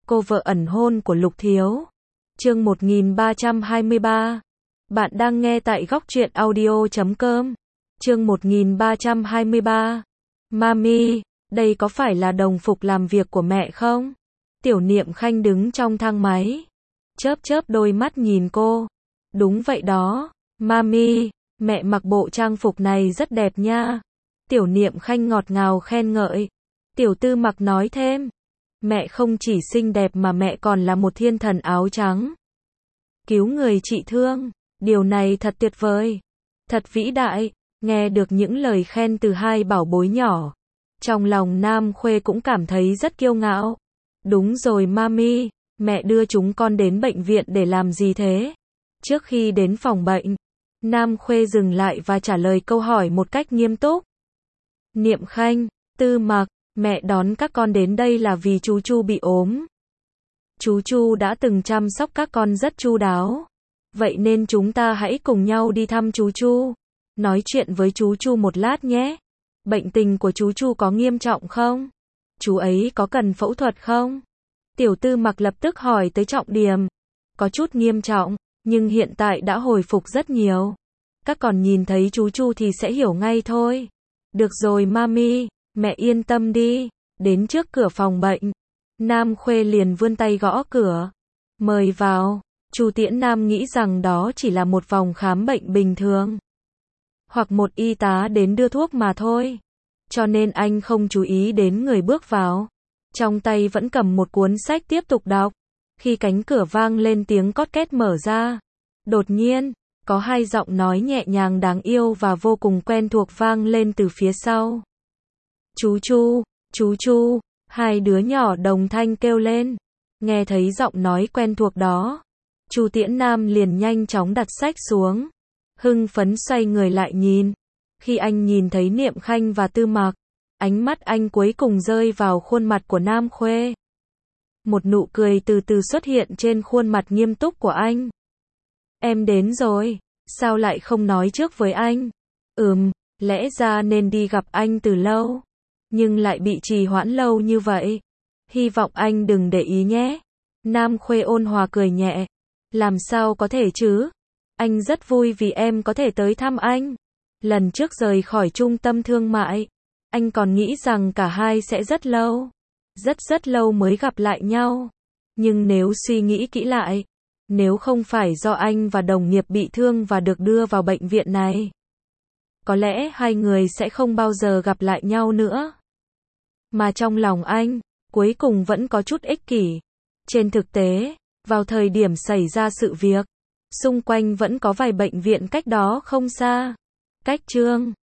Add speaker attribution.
Speaker 1: cô vợ ẩn hôn của Lục Thiếu. Chương 1323. Bạn đang nghe tại góc truyện audio.com. Chương 1323. Mami, đây có phải là đồng phục làm việc của mẹ không? Tiểu Niệm Khanh đứng trong thang máy, chớp chớp đôi mắt nhìn cô. Đúng vậy đó, Mami, mẹ mặc bộ trang phục này rất đẹp nha. Tiểu Niệm Khanh ngọt ngào khen ngợi. Tiểu Tư Mặc nói thêm, mẹ không chỉ xinh đẹp mà mẹ còn là một thiên thần áo trắng. Cứu người trị thương, điều này thật tuyệt vời, thật vĩ đại. Nghe được những lời khen từ hai bảo bối nhỏ, trong lòng Nam Khuê cũng cảm thấy rất kiêu ngạo. Đúng rồi Mami, mẹ đưa chúng con đến bệnh viện để làm gì thế? Trước khi đến phòng bệnh, Nam Khuê dừng lại và trả lời câu hỏi một cách nghiêm túc. Niệm Khanh, Tư Mặc, mẹ đón các con đến đây là vì chú Chu bị ốm. Chú Chu đã từng chăm sóc các con rất chu đáo. Vậy nên chúng ta hãy cùng nhau đi thăm chú Chu. Nói chuyện với chú Chu một lát nhé. Bệnh tình của chú Chu có nghiêm trọng không? Chú ấy có cần phẫu thuật không? Tiểu Tư Mặc lập tức hỏi tới trọng điểm. Có chút nghiêm trọng, nhưng hiện tại đã hồi phục rất nhiều. Các con nhìn thấy chú Chu thì sẽ hiểu ngay thôi. Được rồi Mami, mẹ yên tâm đi. Đến trước cửa phòng bệnh, Nam Khuê liền vươn tay gõ cửa. Mời vào. Chu Tiễn Nam nghĩ rằng đó chỉ là một phòng khám bệnh bình thường, hoặc một y tá đến đưa thuốc mà thôi. Cho nên anh không chú ý đến người bước vào. Trong tay vẫn cầm một cuốn sách tiếp tục đọc. Khi cánh cửa vang lên tiếng cót két mở ra, đột nhiên, có hai giọng nói nhẹ nhàng đáng yêu và vô cùng quen thuộc vang lên từ phía sau. Chú Chu, chú Chu, hai đứa nhỏ đồng thanh kêu lên. Nghe thấy giọng nói quen thuộc đó, Chu Tiễn Nam liền nhanh chóng đặt sách xuống, hưng phấn xoay người lại nhìn. Khi anh nhìn thấy Niệm Khanh và Tư Mặc, ánh mắt anh cuối cùng rơi vào khuôn mặt của Nam Khuê. Một nụ cười từ từ xuất hiện trên khuôn mặt nghiêm túc của anh. Em đến rồi, sao lại không nói trước với anh? Lẽ ra nên đi gặp anh từ lâu, nhưng lại bị trì hoãn lâu như vậy. Hy vọng anh đừng để ý nhé. Nam Khuê ôn hòa cười nhẹ. Làm sao có thể chứ? Anh rất vui vì em có thể tới thăm anh. Lần trước rời khỏi trung tâm thương mại, anh còn nghĩ rằng cả hai sẽ rất lâu, rất lâu mới gặp lại nhau. Nhưng nếu suy nghĩ kỹ lại, nếu không phải do anh và đồng nghiệp bị thương và được đưa vào bệnh viện này, có lẽ hai người sẽ không bao giờ gặp lại nhau nữa. Mà trong lòng anh, cuối cùng vẫn có chút ích kỷ. Trên thực tế, vào thời điểm xảy ra sự việc, xung quanh vẫn có vài bệnh viện cách đó không xa. Cách Trương